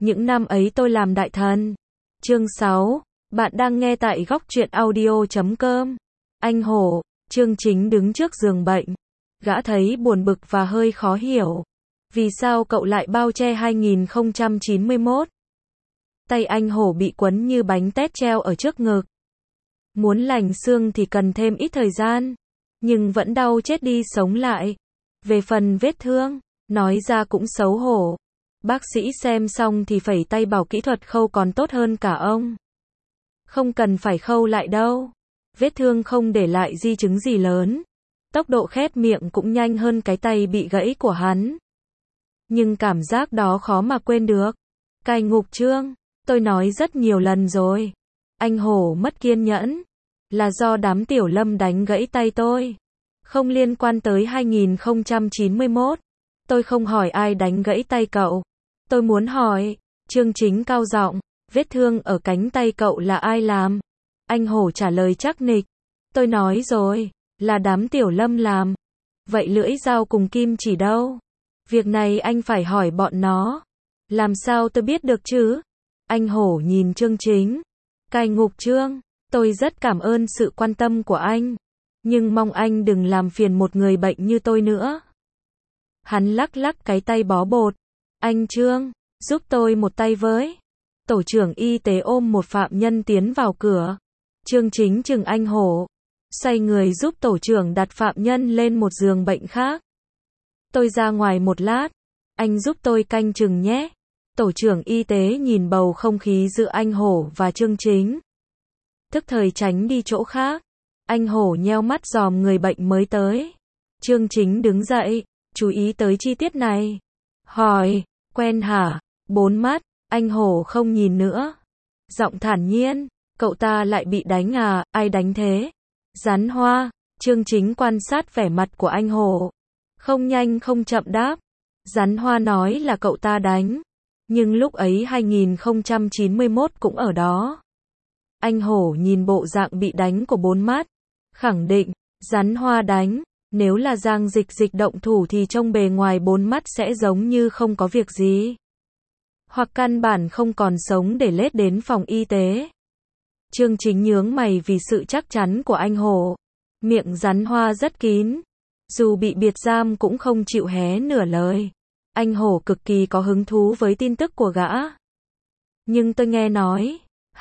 những năm ấy tôi làm đại thần. Chương 6, bạn đang nghe tại góc truyện audio.com. Anh Hổ, Chương Chính đứng trước giường bệnh. Gã thấy buồn bực và hơi khó hiểu. Vì sao cậu lại bao che 2091? Tay anh Hổ bị quấn như bánh tét treo ở trước ngực. Muốn lành xương thì cần thêm ít thời gian. Nhưng vẫn đau chết đi sống lại. Về phần vết thương, nói ra cũng xấu hổ. Bác sĩ xem xong thì phẩy tay bảo kỹ thuật khâu còn tốt hơn cả ông. Không cần phải khâu lại đâu. Vết thương không để lại di chứng gì lớn. Tốc độ khép miệng cũng nhanh hơn cái tay bị gãy của hắn. Nhưng cảm giác đó khó mà quên được. Cai ngục Trương, tôi nói rất nhiều lần rồi. Anh Hổ mất kiên nhẫn. Là do đám Tiểu Lâm đánh gãy tay tôi. Không liên quan tới 2091. Tôi không hỏi ai đánh gãy tay cậu. Tôi muốn hỏi. Chương Chính cao giọng, vết thương ở cánh tay cậu là ai làm? Anh Hổ trả lời chắc nịch. Tôi nói rồi, là đám Tiểu Lâm làm. Vậy lưỡi dao cùng kim chỉ đâu? Việc này anh phải hỏi bọn nó. Làm sao tôi biết được chứ? Anh Hổ nhìn Chương Chính. Cai ngục Trương, tôi rất cảm ơn sự quan tâm của anh. Nhưng mong anh đừng làm phiền một người bệnh như tôi nữa. Hắn lắc lắc cái tay bó bột. Anh Trương, giúp tôi một tay với. Tổ trưởng y tế ôm một phạm nhân tiến vào cửa. Chương Chính chừng anh Hổ. Xoay người giúp tổ trưởng đặt phạm nhân lên một giường bệnh khác. Tôi ra ngoài một lát. Anh giúp tôi canh chừng nhé. Tổ trưởng y tế nhìn bầu không khí giữa anh Hổ và Chương Chính. Thức thời tránh đi chỗ khác. Anh Hổ nheo mắt dòm người bệnh mới tới. Chương Chính đứng dậy, chú ý tới chi tiết này. Hỏi, quen hả? 4 mắt, anh Hổ không nhìn nữa. Giọng thản nhiên, cậu ta lại bị đánh à, ai đánh thế? Rắn Hoa, Chương Chính quan sát vẻ mặt của anh Hổ. Không nhanh không chậm đáp. Rắn Hoa nói là cậu ta đánh. Nhưng lúc ấy 2091 cũng ở đó. Anh Hổ nhìn bộ dạng bị đánh của 4 mắt. Khẳng định, Rắn Hoa đánh. Nếu là Giang Dịch Dịch động thủ thì trông bề ngoài 4 mắt sẽ giống như không có việc gì. Hoặc căn bản không còn sống để lết đến phòng y tế. Chương Chính nhướng mày vì sự chắc chắn của anh Hổ. Miệng Rắn Hoa rất kín. Dù bị biệt giam cũng không chịu hé nửa lời. Anh Hổ cực kỳ có hứng thú với tin tức của gã. Nhưng tôi nghe nói,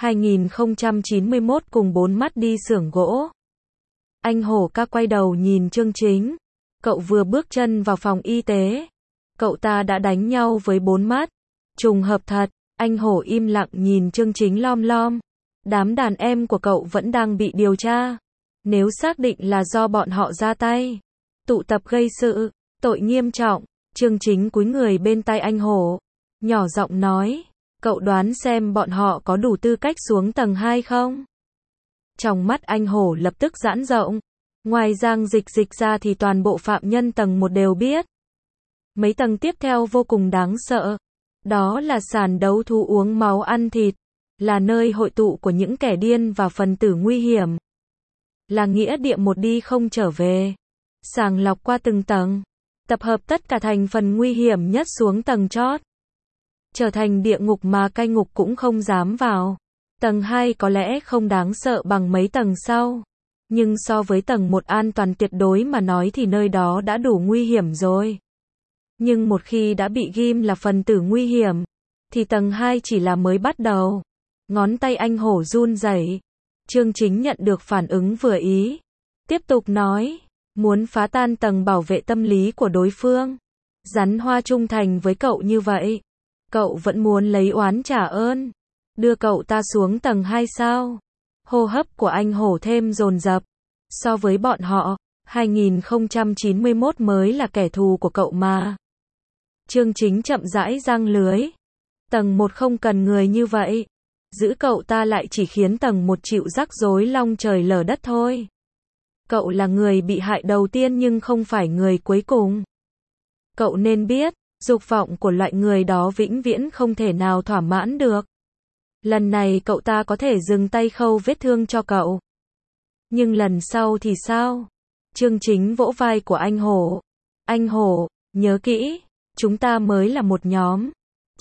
2091 cùng 4 mắt đi xưởng gỗ. Anh Hổ ca quay đầu nhìn Chương Chính. Cậu vừa bước chân vào phòng y tế. Cậu ta đã đánh nhau với 4 mắt. Trùng hợp thật. Anh Hổ im lặng nhìn Chương Chính lom lom. Đám đàn em của cậu vẫn đang bị điều tra. Nếu xác định là do bọn họ ra tay, tụ tập gây sự, tội nghiêm trọng. Chương Chính cúi người bên tai anh Hổ. Nhỏ giọng nói. Cậu đoán xem bọn họ có đủ tư cách xuống tầng 2 không? Trong mắt anh Hổ lập tức giãn rộng. Ngoài Giang Dịch Dịch ra thì toàn bộ phạm nhân tầng 1 đều biết. Mấy tầng tiếp theo vô cùng đáng sợ. Đó là sàn đấu thú uống máu ăn thịt. Là nơi hội tụ của những kẻ điên và phần tử nguy hiểm. Là nghĩa địa một đi không trở về. Sàng lọc qua từng tầng. Tập hợp tất cả thành phần nguy hiểm nhất xuống tầng chót. Trở thành địa ngục mà cai ngục cũng không dám vào. Tầng 2 có lẽ không đáng sợ bằng mấy tầng sau. Nhưng so với tầng 1 an toàn tuyệt đối mà nói thì nơi đó đã đủ nguy hiểm rồi. Nhưng một khi đã bị ghim là phần tử nguy hiểm, thì tầng 2 chỉ là mới bắt đầu. Ngón tay anh Hổ run rẩy. Chương Chính nhận được phản ứng vừa ý. Tiếp tục nói, muốn phá tan tầng bảo vệ tâm lý của đối phương. Rắn Hoa trung thành với cậu như vậy. Cậu vẫn muốn lấy oán trả ơn. Đưa cậu ta xuống tầng 2 sao? Hô hấp của anh Hổ thêm dồn dập. So với bọn họ, 2091 mới là kẻ thù của cậu mà. Chương Chính chậm rãi giăng lưới. Tầng 1 không cần người như vậy. Giữ cậu ta lại chỉ khiến tầng 1 chịu rắc rối long trời lở đất thôi. Cậu là người bị hại đầu tiên nhưng không phải người cuối cùng. Cậu nên biết, dục vọng của loại người đó vĩnh viễn không thể nào thỏa mãn được. Lần này cậu ta có thể dừng tay khâu vết thương cho cậu. Nhưng lần sau thì sao? Chương Chính vỗ vai của anh Hổ. Anh Hổ, nhớ kỹ, chúng ta mới là một nhóm.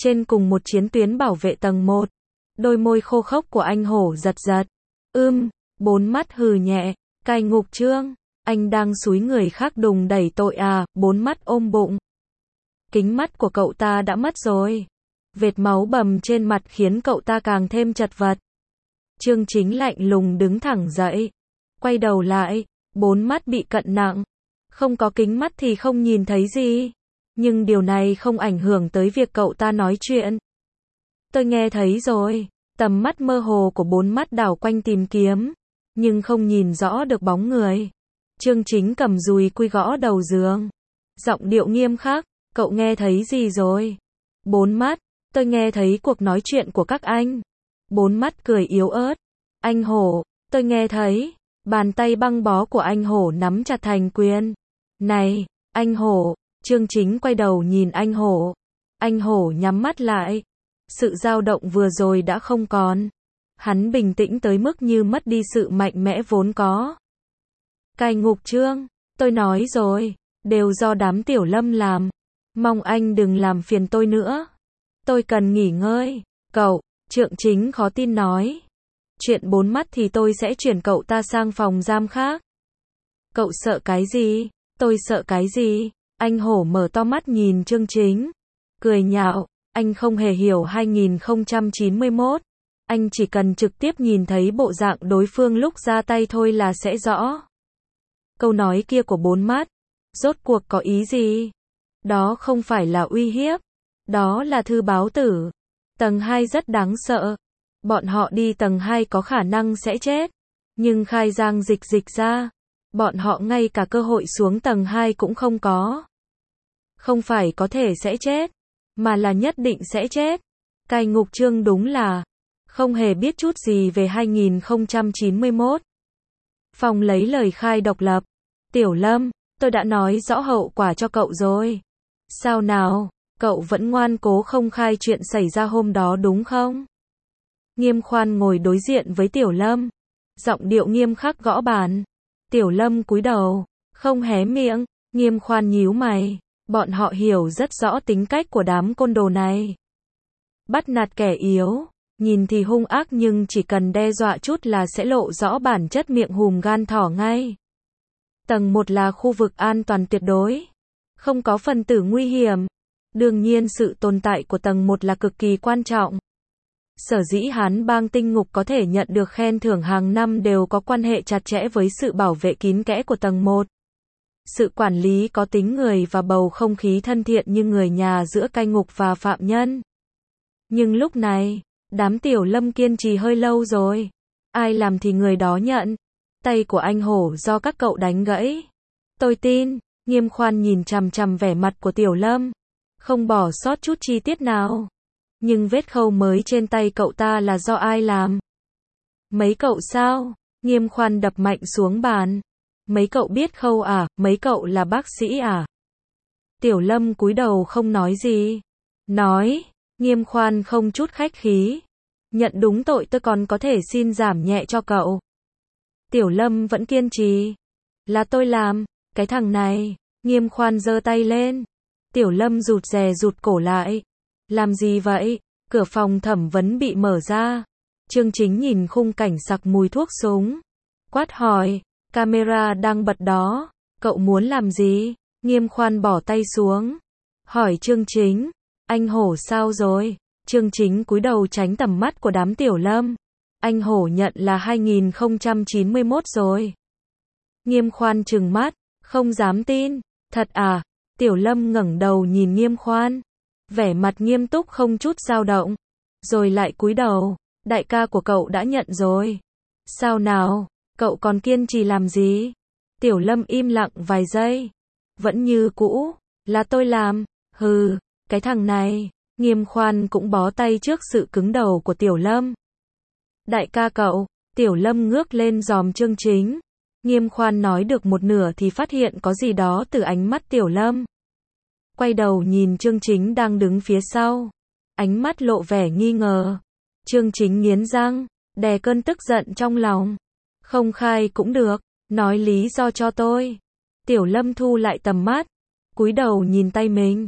Trên cùng một chiến tuyến bảo vệ tầng 1. Đôi môi khô khốc của anh hổ giật giật. Bốn mắt hừ nhẹ. Cai ngục trương. Anh đang xúi người khác đùng đẩy tội à, bốn mắt ôm bụng. Kính mắt của cậu ta đã mất rồi. Vệt máu bầm trên mặt khiến cậu ta càng thêm chật vật. Chương Chính lạnh lùng đứng thẳng dậy. Quay đầu lại, bốn mắt bị cận nặng. Không có kính mắt thì không nhìn thấy gì. Nhưng điều này không ảnh hưởng tới việc cậu ta nói chuyện. Tôi nghe thấy rồi. Tầm mắt mơ hồ của bốn mắt đảo quanh tìm kiếm. Nhưng không nhìn rõ được bóng người. Chương Chính cầm dùi cui gõ đầu giường. Giọng điệu nghiêm khắc. Cậu nghe thấy gì rồi? Bốn mắt. Tôi nghe thấy cuộc nói chuyện của các anh. Bốn mắt cười yếu ớt. Anh hổ. Tôi nghe thấy. Bàn tay băng bó của anh hổ nắm chặt thành quyền. Này, anh hổ. Chương Chính quay đầu nhìn anh hổ. Anh hổ nhắm mắt lại. Sự dao động vừa rồi đã không còn. Hắn bình tĩnh tới mức như mất đi sự mạnh mẽ vốn có. Cai ngục trương. Tôi nói rồi. Đều do đám Tiểu Lâm làm. Mong anh đừng làm phiền tôi nữa. Tôi cần nghỉ ngơi. Cậu. Chương Chính khó tin nói. Chuyện bốn mắt thì tôi sẽ chuyển cậu ta sang phòng giam khác. Cậu sợ cái gì? Tôi sợ cái gì? Anh hổ mở to mắt nhìn Chương Chính. Cười nhạo. Anh không hề hiểu 2091. Anh chỉ cần trực tiếp nhìn thấy bộ dạng đối phương lúc ra tay thôi là sẽ rõ. Câu nói kia của bốn mắt. Rốt cuộc có ý gì? Đó không phải là uy hiếp. Đó là thư báo tử. Tầng 2 rất đáng sợ. Bọn họ đi tầng 2 có khả năng sẽ chết. Nhưng khai giang dịch ra. Bọn họ ngay cả cơ hội xuống tầng 2 cũng không có. Không phải có thể sẽ chết. Mà là nhất định sẽ chết. Cai ngục trương đúng là không hề biết chút gì về 2091. Phong lấy lời khai độc lập. Tiểu Lâm, tôi đã nói rõ hậu quả cho cậu rồi. Sao nào, cậu vẫn ngoan cố không khai chuyện xảy ra hôm đó đúng không? Nghiêm Khoan ngồi đối diện với Tiểu Lâm. Giọng điệu nghiêm khắc gõ bàn. Tiểu Lâm cúi đầu, không hé miệng. Nghiêm Khoan nhíu mày. Bọn họ hiểu rất rõ tính cách của đám côn đồ này. Bắt nạt kẻ yếu. Nhìn thì hung ác nhưng chỉ cần đe dọa chút là sẽ lộ rõ bản chất miệng hùm gan thỏ ngay. Tầng 1 là khu vực an toàn tuyệt đối. Không có phần tử nguy hiểm. Đương nhiên sự tồn tại của tầng 1 là cực kỳ quan trọng. Sở dĩ Hán Bang Tinh Ngục có thể nhận được khen thưởng hàng năm đều có quan hệ chặt chẽ với sự bảo vệ kín kẽ của tầng 1. Sự quản lý có tính người và bầu không khí thân thiện như người nhà giữa cai ngục và phạm nhân. Nhưng lúc này, đám Tiểu Lâm kiên trì hơi lâu rồi. Ai làm thì người đó nhận. Tay của anh hổ do các cậu đánh gãy. Tôi tin. Nghiêm Khoan nhìn chằm chằm vẻ mặt của Tiểu Lâm. Không bỏ sót chút chi tiết nào. Nhưng vết khâu mới trên tay cậu ta là do ai làm? Mấy cậu sao? Nghiêm Khoan đập mạnh xuống bàn. Mấy cậu biết khâu à? Mấy cậu là bác sĩ à? Tiểu Lâm cúi đầu không nói gì. Nói. Nghiêm Khoan không chút khách khí. Nhận đúng tội tôi còn có thể xin giảm nhẹ cho cậu. Tiểu Lâm vẫn kiên trì. Là tôi làm. Cái thằng này. Nghiêm Khoan giơ tay lên. Tiểu Lâm rụt rè rụt cổ lại. Làm gì vậy? Cửa phòng thẩm vấn bị mở ra. Chương Chính nhìn khung cảnh sặc mùi thuốc súng. Quát hỏi. Camera đang bật đó. Cậu muốn làm gì? Nghiêm Khoan bỏ tay xuống. Hỏi Chương Chính. Anh hổ sao rồi? Chương Chính cúi đầu tránh tầm mắt của đám Tiểu Lâm. Anh hổ nhận là 2091 rồi. Nghiêm Khoan trừng mắt. Không dám tin. Thật à? Tiểu Lâm ngẩng đầu nhìn Nghiêm Khoan. Vẻ mặt nghiêm túc không chút dao động. Rồi lại cúi đầu. Đại ca của cậu đã nhận rồi. Sao nào? Cậu còn kiên trì làm gì? Tiểu Lâm im lặng vài giây. Vẫn như cũ. Là tôi làm. Hừ. Cái thằng này. Nghiêm Khoan cũng bó tay trước sự cứng đầu của Tiểu Lâm. Đại ca cậu. Tiểu Lâm ngước lên dòm Chương Chính. Nghiêm Khoan nói được một nửa thì phát hiện có gì đó từ ánh mắt Tiểu Lâm. Quay đầu nhìn Chương Chính đang đứng phía sau. Ánh mắt lộ vẻ nghi ngờ. Chương Chính nghiến răng, đè cơn tức giận trong lòng. Không khai cũng được, nói lý do cho tôi. Tiểu Lâm thu lại tầm mắt, cúi đầu nhìn tay mình.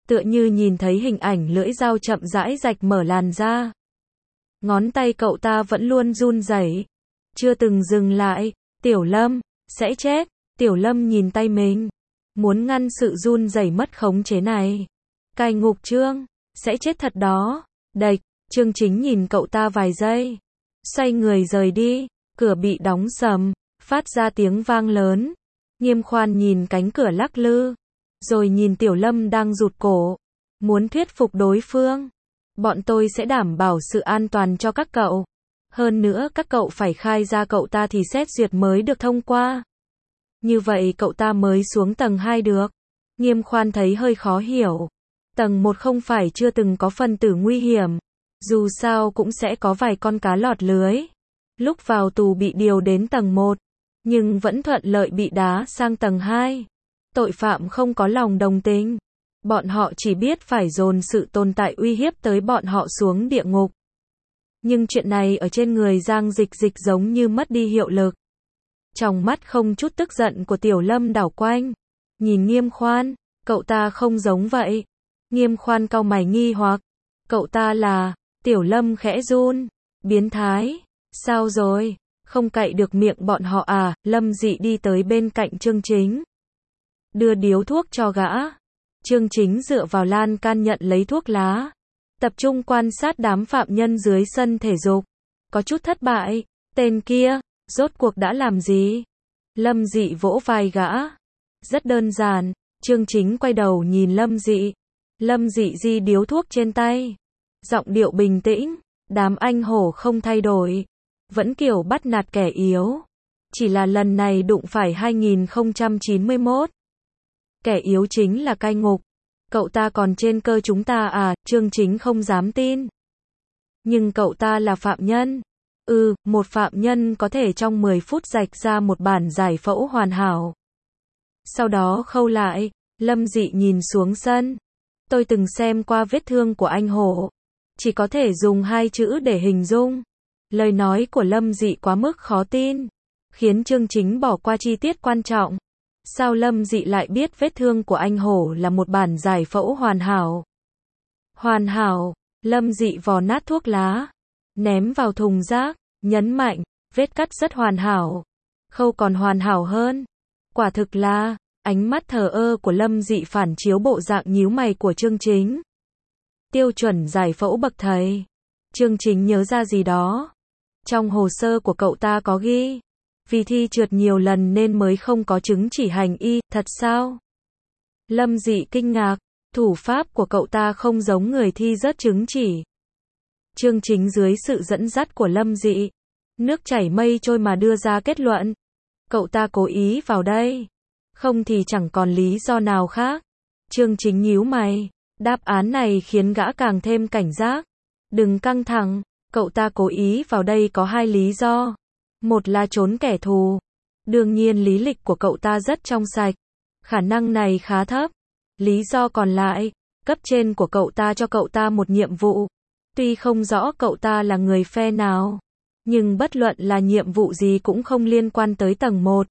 tựa như nhìn thấy hình ảnh lưỡi dao chậm rãi rạch mở làn da. Ngón tay cậu ta vẫn luôn run rẩy, chưa từng dừng lại. Tiểu Lâm, sẽ chết. Tiểu Lâm nhìn tay mình, muốn ngăn sự run rẩy mất khống chế này. Cai ngục Trương, sẽ chết thật đó. Đạch, Trương Chính nhìn cậu ta vài giây, xoay người rời đi, cửa bị đóng sầm, phát ra tiếng vang lớn. Nghiêm Khoan nhìn cánh cửa lắc lư, rồi nhìn Tiểu Lâm đang rụt cổ, muốn thuyết phục đối phương. Bọn tôi sẽ đảm bảo sự an toàn cho các cậu. Hơn nữa các cậu phải khai ra cậu ta thì xét duyệt mới được thông qua. Như vậy cậu ta mới xuống tầng 2 được. Nghiêm Khoan thấy hơi khó hiểu. Tầng 1 không phải chưa từng có phần tử nguy hiểm. Dù sao cũng sẽ có vài con cá lọt lưới. Lúc vào tù bị điều đến tầng 1, nhưng vẫn thuận lợi bị đá sang tầng 2. Tội phạm không có lòng đồng tình. Bọn họ chỉ biết phải dồn sự tồn tại uy hiếp tới bọn họ xuống địa ngục. Nhưng chuyện này ở trên người Giang Dịch Dịch giống như mất đi hiệu lực. Trong mắt không chút tức giận của Tiểu Lâm đảo quanh, nhìn Nghiêm Khoan, cậu ta không giống vậy. Nghiêm Khoan cau mày nghi hoặc, cậu ta là, Tiểu Lâm khẽ run, biến thái, sao rồi, không cậy được miệng bọn họ à? Lâm Dị đi tới bên cạnh Trương Chính, đưa điếu thuốc cho gã. Trương Chính dựa vào lan can nhận lấy thuốc lá, tập trung quan sát đám phạm nhân dưới sân thể dục. Có chút thất bại, tên kia, rốt cuộc đã làm gì? Lâm Dị vỗ vai gã. Rất đơn giản. Trương Chính quay đầu nhìn Lâm Dị. Lâm Dị di điếu thuốc trên tay, giọng điệu bình tĩnh. Đám anh hổ không thay đổi, vẫn kiểu bắt nạt kẻ yếu. Chỉ là lần này đụng phải 2091. Kẻ yếu chính là cai ngục. Cậu ta còn trên cơ chúng ta à? Trương Chính không dám tin. Nhưng cậu ta là phạm nhân. Một phạm nhân có thể trong 10 phút rạch ra một bản giải phẫu hoàn hảo. Sau đó khâu lại. Lâm Dị nhìn xuống sân. Tôi từng xem qua vết thương của anh hổ. Chỉ có thể dùng 2 chữ để hình dung. Lời nói của Lâm Dị quá mức khó tin, khiến Trương Chính bỏ qua chi tiết quan trọng. Sao Lâm Dị lại biết vết thương của anh hổ là một bản giải phẫu hoàn hảo? Hoàn hảo. Lâm Dị vò nát thuốc lá, ném vào thùng rác, nhấn mạnh, vết cắt rất hoàn hảo. Khâu còn hoàn hảo hơn. Quả thực là, ánh mắt thờ ơ của Lâm Dị phản chiếu bộ dạng nhíu mày của Trương Chính. Tiêu chuẩn giải phẫu bậc thầy. Trương Chính nhớ ra gì đó. Trong hồ sơ của cậu ta có ghi, vì thi trượt nhiều lần nên mới không có chứng chỉ hành y. Thật sao? Lâm Dị kinh ngạc. Thủ pháp của cậu ta không giống người thi rớt chứng chỉ. Trương Chính dưới sự dẫn dắt của Lâm Dị, nước chảy mây trôi mà đưa ra kết luận. Cậu ta cố ý vào đây. Không thì chẳng còn lý do nào khác. Trương Chính nhíu mày. Đáp án này khiến gã càng thêm cảnh giác. Đừng căng thẳng. Cậu ta cố ý vào đây có 2 lý do. Một là trốn kẻ thù. Đương nhiên lý lịch của cậu ta rất trong sạch. Khả năng này khá thấp. Lý do còn lại, cấp trên của cậu ta cho cậu ta một nhiệm vụ. Tuy không rõ cậu ta là người phe nào, nhưng bất luận là nhiệm vụ gì cũng không liên quan tới tầng 1.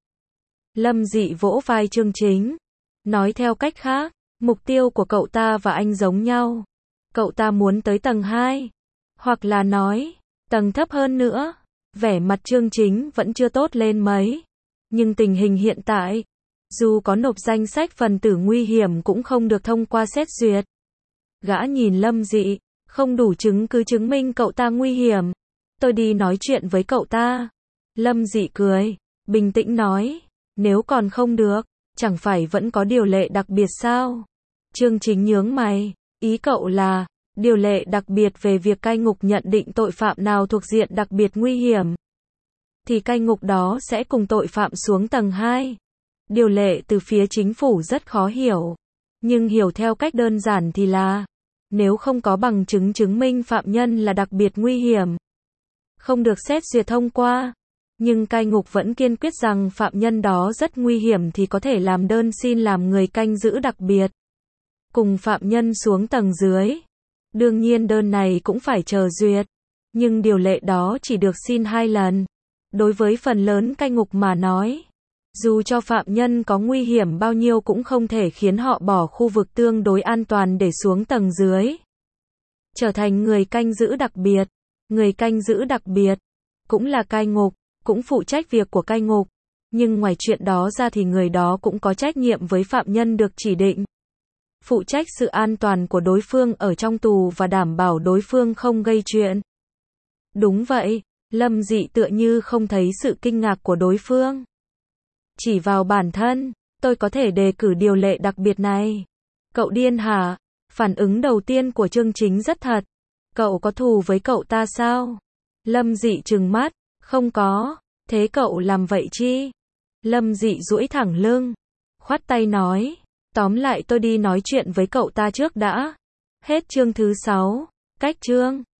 Lâm Dị vỗ vai Trương Chính. Nói theo cách khác, mục tiêu của cậu ta và anh giống nhau. Cậu ta muốn tới tầng 2. Hoặc là nói, tầng thấp hơn nữa. Vẻ mặt Trương Chính vẫn chưa tốt lên mấy. Nhưng tình hình hiện tại, dù có nộp danh sách phần tử nguy hiểm cũng không được thông qua xét duyệt. Gã nhìn Lâm Dị, không đủ chứng cứ chứng minh cậu ta nguy hiểm. Tôi đi nói chuyện với cậu ta. Lâm Dị cười, bình tĩnh nói, nếu còn không được, chẳng phải vẫn có điều lệ đặc biệt sao? Trương Chính nhướng mày, ý cậu là, điều lệ đặc biệt về việc cai ngục nhận định tội phạm nào thuộc diện đặc biệt nguy hiểm, thì cai ngục đó sẽ cùng tội phạm xuống tầng 2. Điều lệ từ phía chính phủ rất khó hiểu, nhưng hiểu theo cách đơn giản thì là, nếu không có bằng chứng chứng minh phạm nhân là đặc biệt nguy hiểm, không được xét duyệt thông qua, nhưng cai ngục vẫn kiên quyết rằng phạm nhân đó rất nguy hiểm thì có thể làm đơn xin làm người canh giữ đặc biệt, cùng phạm nhân xuống tầng dưới. Đương nhiên đơn này cũng phải chờ duyệt, nhưng điều lệ đó chỉ được xin 2 lần. Đối với phần lớn cai ngục mà nói, Dù cho phạm nhân có nguy hiểm bao nhiêu cũng không thể khiến họ bỏ khu vực tương đối an toàn để xuống tầng dưới. Trở thành người canh giữ đặc biệt. Người canh giữ đặc biệt cũng là cai ngục, cũng phụ trách việc của cai ngục. Nhưng ngoài chuyện đó ra thì người đó cũng có trách nhiệm với phạm nhân được chỉ định. Phụ trách sự an toàn của đối phương ở trong tù và đảm bảo đối phương không gây chuyện. Đúng vậy, Lâm Dị tựa như không thấy sự kinh ngạc của đối phương. Chỉ vào bản thân, tôi có thể đề cử điều lệ đặc biệt này. Cậu điên hả? Phản ứng đầu tiên của Chương Chính rất thật. Cậu có thù với cậu ta sao? Lâm Dị trừng mắt, không có, thế cậu làm vậy chi? Lâm Dị duỗi thẳng lưng, khoát tay nói, tóm lại tôi đi nói chuyện với cậu ta trước đã. Hết chương thứ 6, cách chương.